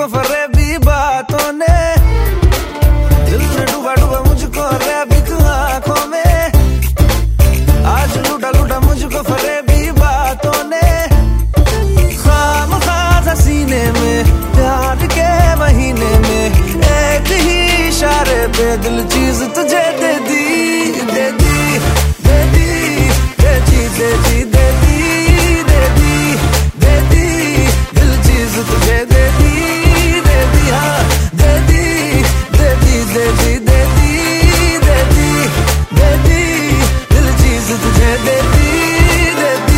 मुझको फरेबी बातों ने, दिल में डूबा डूबा मुझको रैबिक आंखों में। आज लूटा लूटा मुझको फरेबी बातों ने, खाम खास सीने में प्यार के महीने में एक ही इशारे पे दिल चीज तुझे दे दी, दे दी, दे दी, दे दी, दे दी, दे दी, दे दी, दे दी, दिल चीज तुझे दे दी, दे दी, हाँ दे दी, दे दी, दे दी, दे दी, दे दी, दे दी, दिल चीज तुझे दे दी, दे दी।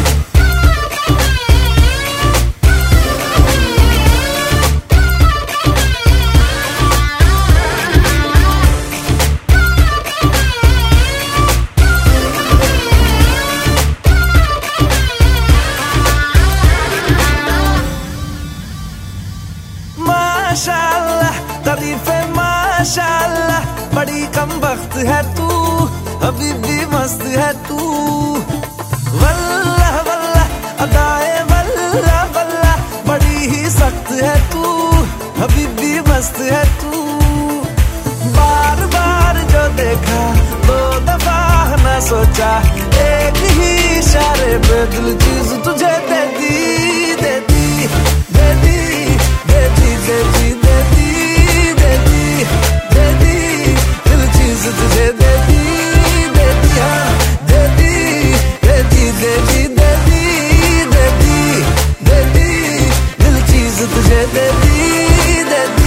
माशाअल्लाह तारीफे माशाअल्लाह, बड़ी कम वक्त है तू, अभी भी मस्त है तू। वल्लाह वल्लाह अदाए वल्लाह वल्लाह, बड़ी ही सख्त है तू, अभी भी मस्त है तू। बार बार जो देखा 2 दफा न सोचा, एक ही इशारे पे दिल चीज तुझे दे दी, दे दी, दे दी, दे दी, दे दी, दे दी, दे दी, दे दी, दिल चीज तुझे दे दी, दे दी, हाँ दे दी, दे दी, दे दी, दे दी, दे दी, दे दी, दिल चीज तुझे दे दी, दे दी।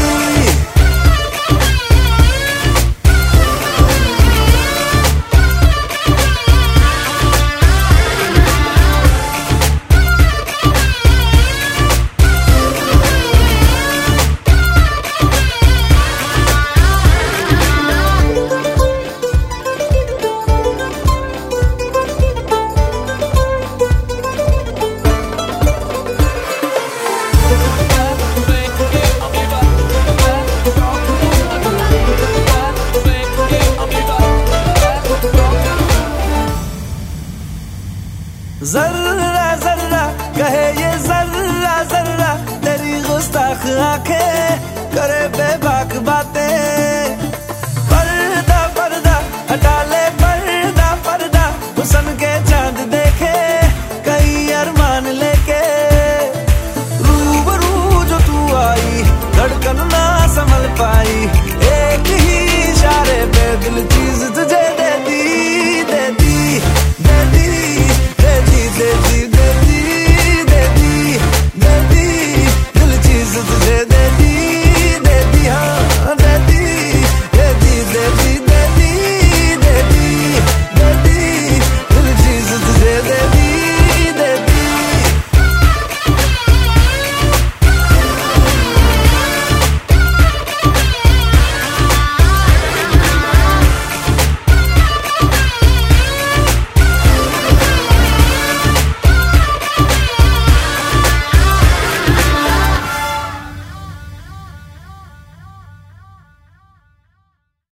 जर्रा जर्रा कहे ये जर्रा जर्रा, तेरी गुस्ताख आंखें करे बेबाक बातें।